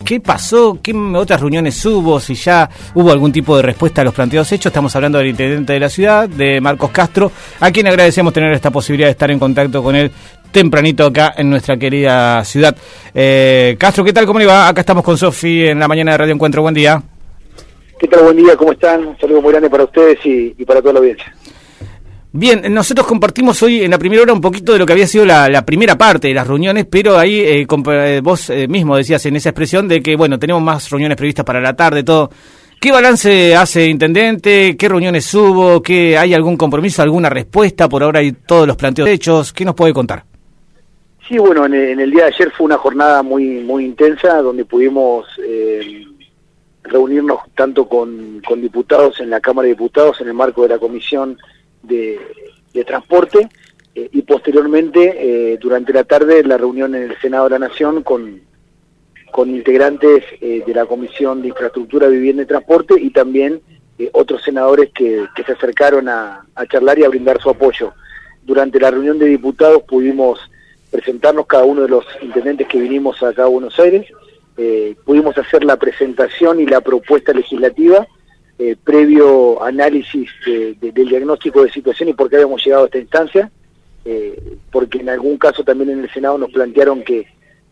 ¿Qué pasó? ¿Qué otras reuniones hubo? Si ya hubo algún tipo de respuesta a los planteos hechos. Estamos hablando del intendente de la ciudad, de Marcos Castro, a quien agradecemos tener esta posibilidad de estar en contacto con él tempranito acá en nuestra querida ciudad. Castro, ¿qué tal? ¿Cómo le va? Acá estamos con Sofi en la mañana de Radio Encuentro. Buen día. ¿Qué tal? Buen día, ¿cómo están? Un saludo muy grande para ustedes y para toda la audiencia. Bien, nosotros compartimos hoy en la primera hora un poquito de lo que había sido la primera parte de las reuniones, pero ahí vos mismo decías en esa expresión de que, bueno, tenemos más reuniones previstas para la tarde, todo. ¿Qué balance hace intendente? ¿Qué reuniones hubo? ¿Hay algún compromiso, alguna respuesta? Por ahora hay todos los planteos hechos. ¿Qué nos puede contar? Sí, bueno, en el día de ayer fue una jornada muy intensa, donde pudimos reunirnos tanto con diputados en la Cámara de Diputados en el marco de la Comisión de Transporte y posteriormente durante la tarde la reunión en el Senado de la Nación con integrantes de la Comisión de Infraestructura, Vivienda y Transporte y también otros senadores que se acercaron a charlar y a brindar su apoyo. Durante la reunión de diputados pudimos presentarnos cada uno de los intendentes que vinimos acá a Buenos Aires, pudimos hacer la presentación y la propuesta legislativa previo análisis del diagnóstico de situación y por qué habíamos llegado a esta instancia, porque en algún caso también en el Senado nos plantearon que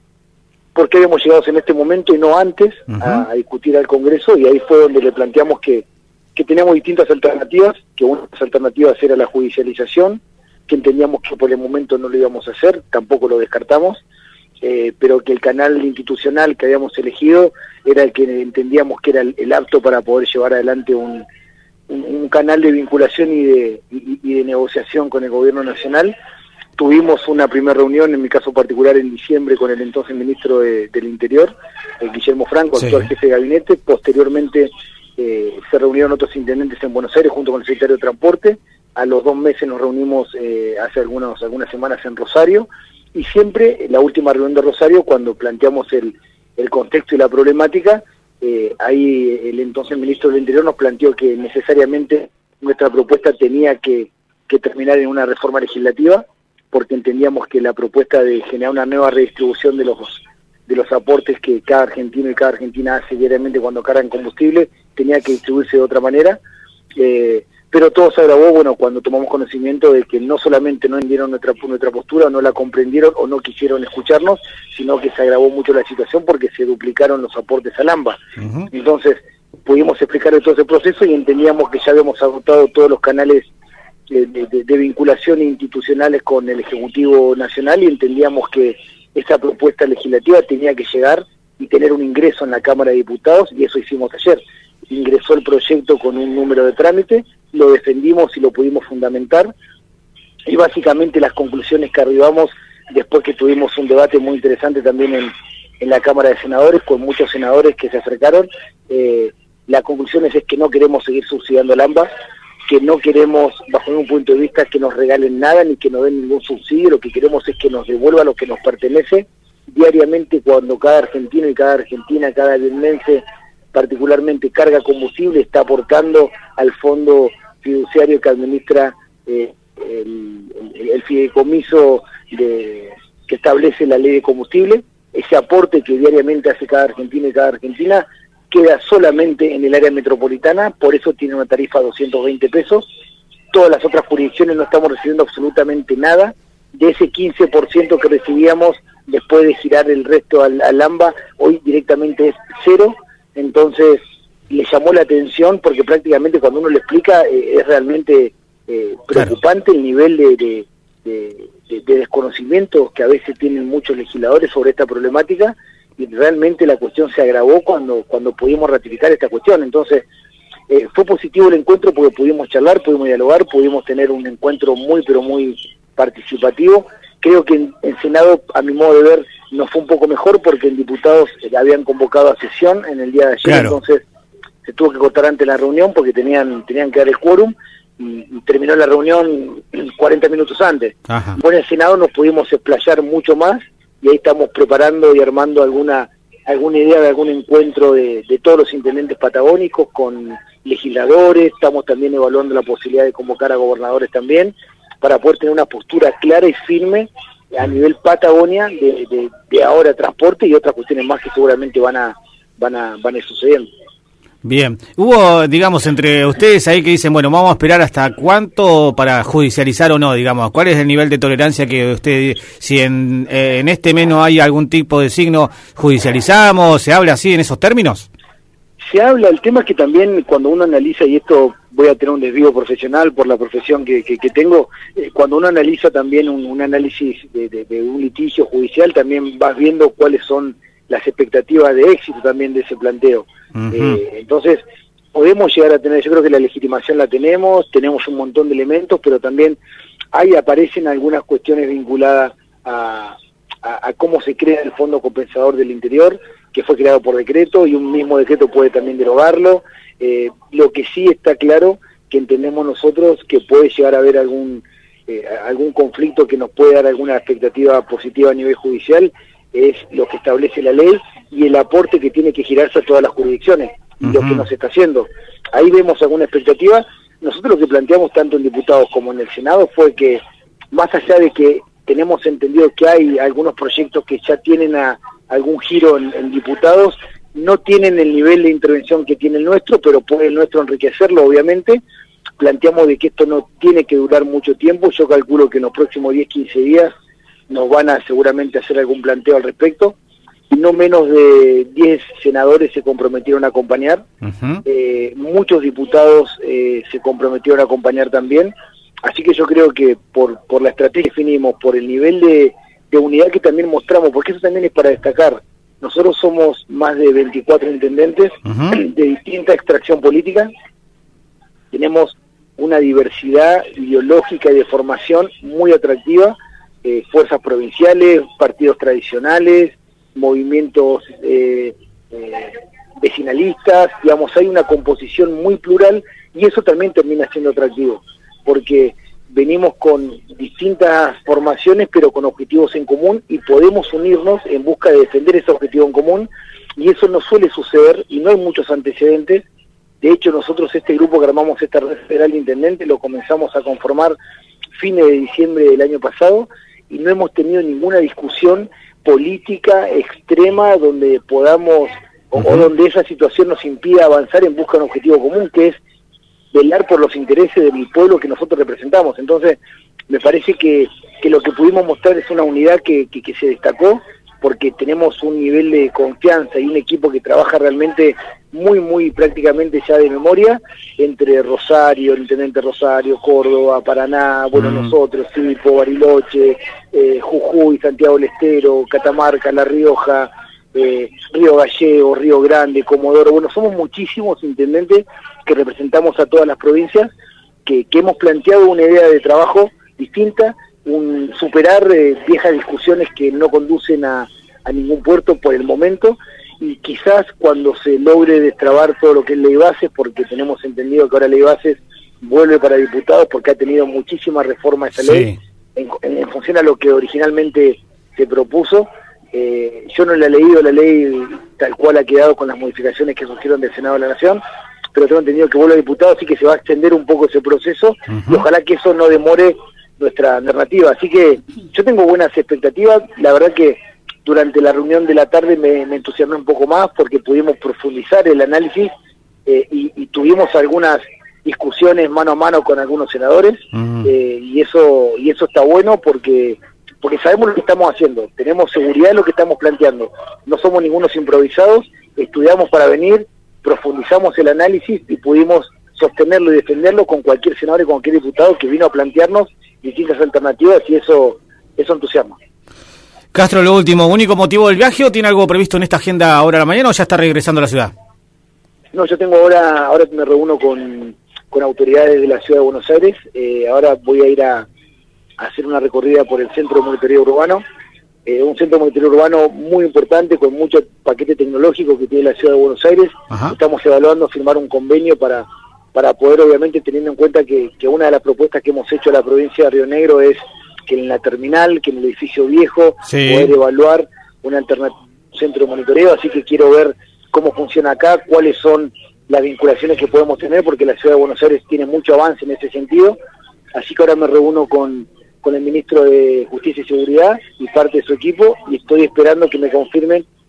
por qué habíamos llegado en este momento y no antes a discutir al Congreso, y ahí fue donde le planteamos que teníamos distintas alternativas, que una de las alternativas era la judicialización, que entendíamos que por el momento no lo íbamos a hacer, tampoco lo descartamos, pero que el canal institucional que habíamos elegido era el que entendíamos que era el apto para poder llevar adelante un canal de vinculación y de negociación con el gobierno nacional. Tuvimos una primera reunión, en mi caso particular en diciembre, con el entonces ministro del Interior, Guillermo Franco, actual jefe de gabinete. Posteriormente se reunieron otros intendentes en Buenos Aires junto con el secretario de Transporte. A los 2 meses nos reunimos hace algunas semanas en Rosario, y siempre la última reunión de Rosario, cuando planteamos el contexto y la problemática, ahí el entonces ministro del Interior nos planteó que necesariamente nuestra propuesta tenía que terminar en una reforma legislativa, porque entendíamos que la propuesta de generar una nueva redistribución de los aportes que cada argentino y cada argentina hace diariamente cuando cargan combustible tenía que distribuirse de otra manera, pero todo se agravó, bueno, cuando tomamos conocimiento de que no solamente no entendieron nuestra postura, no la comprendieron o no quisieron escucharnos, sino que se agravó mucho la situación porque se duplicaron los aportes al AMBA. Entonces pudimos explicar todo ese proceso y entendíamos que ya habíamos agotado todos los canales de vinculación institucionales con el Ejecutivo Nacional, y entendíamos que esa propuesta legislativa tenía que llegar y tener un ingreso en la Cámara de Diputados, y eso hicimos ayer. Ingresó el proyecto con un número de trámite, lo defendimos y lo pudimos fundamentar, y básicamente las conclusiones que arribamos después que tuvimos un debate muy interesante también en la Cámara de Senadores, con muchos senadores que se acercaron, la conclusión es que no queremos seguir subsidiando al AMBA, que no queremos, bajo ningún punto de vista, que nos regalen nada ni que nos den ningún subsidio. Lo que queremos es que nos devuelva lo que nos pertenece diariamente, cuando cada argentino y cada argentina, cada vietnamense particularmente carga combustible, está aportando al fondo fiduciario que administra el fideicomiso que establece la ley de combustible. Ese aporte que diariamente hace cada argentino y cada argentina queda solamente en el área metropolitana, por eso tiene una tarifa de 220 pesos. Todas las otras jurisdicciones no estamos recibiendo absolutamente nada. De ese 15% que recibíamos después de girar el resto al AMBA, hoy directamente es cero. Entonces le llamó la atención porque prácticamente cuando uno le explica es realmente preocupante el nivel de desconocimiento que a veces tienen muchos legisladores sobre esta problemática, y realmente la cuestión se agravó cuando pudimos ratificar esta cuestión. Entonces fue positivo el encuentro porque pudimos charlar, pudimos dialogar, pudimos tener un encuentro muy pero muy participativo. Creo que en Senado, a mi modo de ver, nos fue un poco mejor porque en diputados habían convocado a sesión en el día de ayer, entonces se tuvo que cortar antes la reunión porque tenían que dar el quórum, y terminó la reunión 40 minutos antes. Bueno, en el Senado nos pudimos explayar mucho más, y ahí estamos preparando y armando alguna idea de algún encuentro de todos los intendentes patagónicos con legisladores. Estamos también evaluando la posibilidad de convocar a gobernadores también, para poder tener una postura clara y firme a nivel Patagonia de ahora transporte y otras cuestiones más que seguramente van a van a ir sucediendo. Bien, hubo, digamos, entre ustedes ahí que dicen, bueno, vamos a esperar hasta cuánto para judicializar o no, digamos, ¿cuál es el nivel de tolerancia que usted, si en este mes no hay algún tipo de signo, judicializamos, se habla así en esos términos? Se habla, el tema es que también cuando uno analiza, y esto voy a tener un desvío profesional por la profesión que tengo, cuando uno analiza también un análisis de un litigio judicial, también vas viendo cuáles son las expectativas de éxito también de ese planteo. Entonces, podemos llegar a tener, yo creo que la legitimación la tenemos un montón de elementos, pero también ahí aparecen algunas cuestiones vinculadas a cómo se crea el Fondo Compensador del Interior, que fue creado por decreto, y un mismo decreto puede también derogarlo. Lo que sí está claro, que entendemos nosotros que puede llegar a haber algún conflicto que nos puede dar alguna expectativa positiva a nivel judicial, es lo que establece la ley y el aporte que tiene que girarse a todas las jurisdicciones, lo que nos está haciendo. Ahí vemos alguna expectativa. Nosotros lo que planteamos tanto en diputados como en el Senado fue que, más allá de que tenemos entendido que hay algunos proyectos que ya tienen algún giro en diputados, no tienen el nivel de intervención que tiene el nuestro, pero puede el nuestro enriquecerlo, obviamente. Planteamos de que esto no tiene que durar mucho tiempo. Yo calculo que en los próximos 10-15 días nos van a seguramente hacer algún planteo al respecto. No menos de 10 senadores se comprometieron a acompañar, muchos diputados se comprometieron a acompañar también, así que yo creo que por la estrategia que definimos, por el nivel de unidad que también mostramos, porque eso también es para destacar, nosotros somos más de 24 intendentes de distinta extracción política, tenemos una diversidad ideológica y de formación muy atractiva, fuerzas provinciales, partidos tradicionales, movimientos vecinalistas, digamos, hay una composición muy plural y eso también termina siendo atractivo, porque venimos con distintas formaciones pero con objetivos en común y podemos unirnos en busca de defender ese objetivo en común, y eso no suele suceder y no hay muchos antecedentes. De hecho, nosotros este grupo que armamos esta red federal de intendentes lo comenzamos a conformar fines de diciembre del año pasado y no hemos tenido ninguna discusión política extrema donde podamos o donde esa situación nos impida avanzar en busca de un objetivo común, que es velar por los intereses del pueblo que nosotros representamos. Entonces, me parece que lo que pudimos mostrar es una unidad que se destacó, porque tenemos un nivel de confianza y un equipo que trabaja realmente muy prácticamente ya de memoria, entre Rosario, el intendente Rosario, Córdoba, Paraná, bueno, nosotros, Silpo, Bariloche, Jujuy, Santiago del Estero, Catamarca, La Rioja, Río Gallegos, Río Grande, Comodoro. Bueno, somos muchísimos intendentes que representamos a todas las provincias, que hemos planteado una idea de trabajo distinta, superar viejas discusiones que no conducen a ningún puerto por el momento, y quizás cuando se logre destrabar todo lo que es ley bases, porque tenemos entendido que ahora ley bases vuelve para diputados porque ha tenido muchísimas reformas esa ley en función a lo que originalmente se propuso. Yo no la he leído la ley tal cual ha quedado con las modificaciones que surgieron del Senado de la Nación, pero tengo entendido que vuelve a diputados, así que se va a extender un poco ese proceso y ojalá que eso no demore nuestra narrativa. Así que yo tengo buenas expectativas. La verdad que durante la reunión de la tarde me entusiasmé un poco más porque pudimos profundizar el análisis y tuvimos algunas discusiones mano a mano con algunos senadores y eso está bueno porque sabemos lo que estamos haciendo, tenemos seguridad de lo que estamos planteando, no somos ningunos improvisados, estudiamos para venir, profundizamos el análisis y pudimos sostenerlo y defenderlo con cualquier senador y con cualquier diputado que vino a plantearnos distintas alternativas, y eso entusiasma. Castro, lo último, ¿único motivo del viaje o tiene algo previsto en esta agenda ahora a la mañana o ya está regresando a la ciudad? No, yo tengo ahora me reúno con autoridades de la ciudad de Buenos Aires, ahora voy a ir a hacer una recorrida por el Centro de Monitoreo Urbano, un centro de monitoreo urbano muy importante con mucho paquete tecnológico que tiene la ciudad de Buenos Aires. Estamos evaluando firmar un convenio para poder, obviamente, teniendo en cuenta que una de las propuestas que hemos hecho a la provincia de Río Negro es que en la terminal, que en el edificio viejo, poder evaluar una alternativa, un centro de monitoreo, así que quiero ver cómo funciona acá, cuáles son las vinculaciones que podemos tener, porque la ciudad de Buenos Aires tiene mucho avance en ese sentido, así que ahora me reúno con el ministro de Justicia y Seguridad y parte de su equipo, y estoy esperando que me confirmen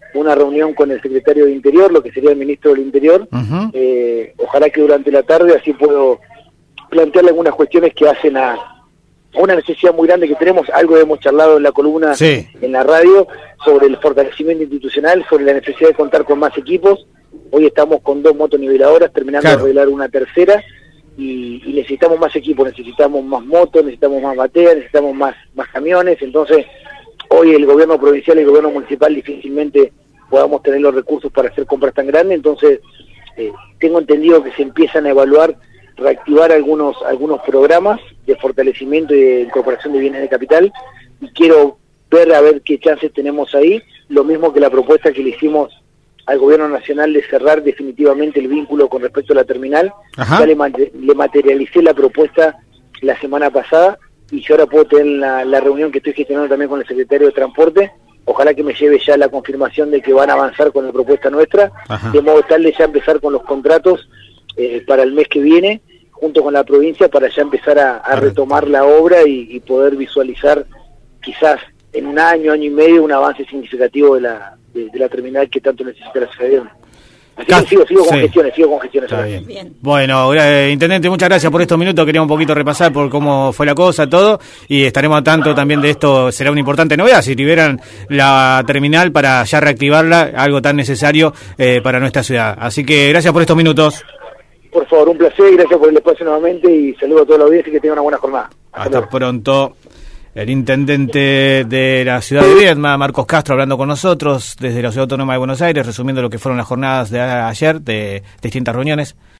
una reunión con el secretario de Interior, lo que sería el ministro del Interior. Ojalá que durante la tarde así puedo plantearle algunas cuestiones que hacen a una necesidad muy grande que tenemos. Algo hemos charlado en la columna, en la radio, sobre el fortalecimiento institucional, sobre la necesidad de contar con más equipos. Hoy estamos con 2 motoniveladoras, terminando de arreglar una tercera, y necesitamos más equipos, necesitamos más motos, necesitamos más bateas, necesitamos más camiones. Entonces, hoy el gobierno provincial y el gobierno municipal difícilmente podamos tener los recursos para hacer compras tan grandes. Entonces, tengo entendido que se empiezan a evaluar, reactivar algunos programas de fortalecimiento y de incorporación de bienes de capital, y quiero ver a ver qué chances tenemos ahí, lo mismo que la propuesta que le hicimos al gobierno nacional de cerrar definitivamente el vínculo con respecto a la terminal. Ya le materialicé la propuesta la semana pasada, y yo ahora puedo tener la reunión que estoy gestionando también con el secretario de Transporte. Ojalá que me lleve ya la confirmación de que van a avanzar con la propuesta nuestra, de modo tal de ya empezar con los contratos para el mes que viene, junto con la provincia, para ya empezar a retomar la obra y poder visualizar quizás en un año y medio un avance significativo de la terminal que tanto necesita la ciudad. Así que sigo con gestiones. Está bien. Bueno, intendente, muchas gracias por estos minutos. Quería un poquito repasar por cómo fue la cosa, todo, y estaremos al tanto también de esto. Será una importante novedad si liberan la terminal para ya reactivarla, algo tan necesario para nuestra ciudad. Así que gracias por estos minutos. Por favor, un placer, gracias por el espacio nuevamente, y saludo a toda la audiencia y que tengan una buena jornada. Hasta pronto. El intendente de la ciudad de Viedma, Marcos Castro, hablando con nosotros desde la Ciudad Autónoma de Buenos Aires, resumiendo lo que fueron las jornadas de ayer, de distintas reuniones.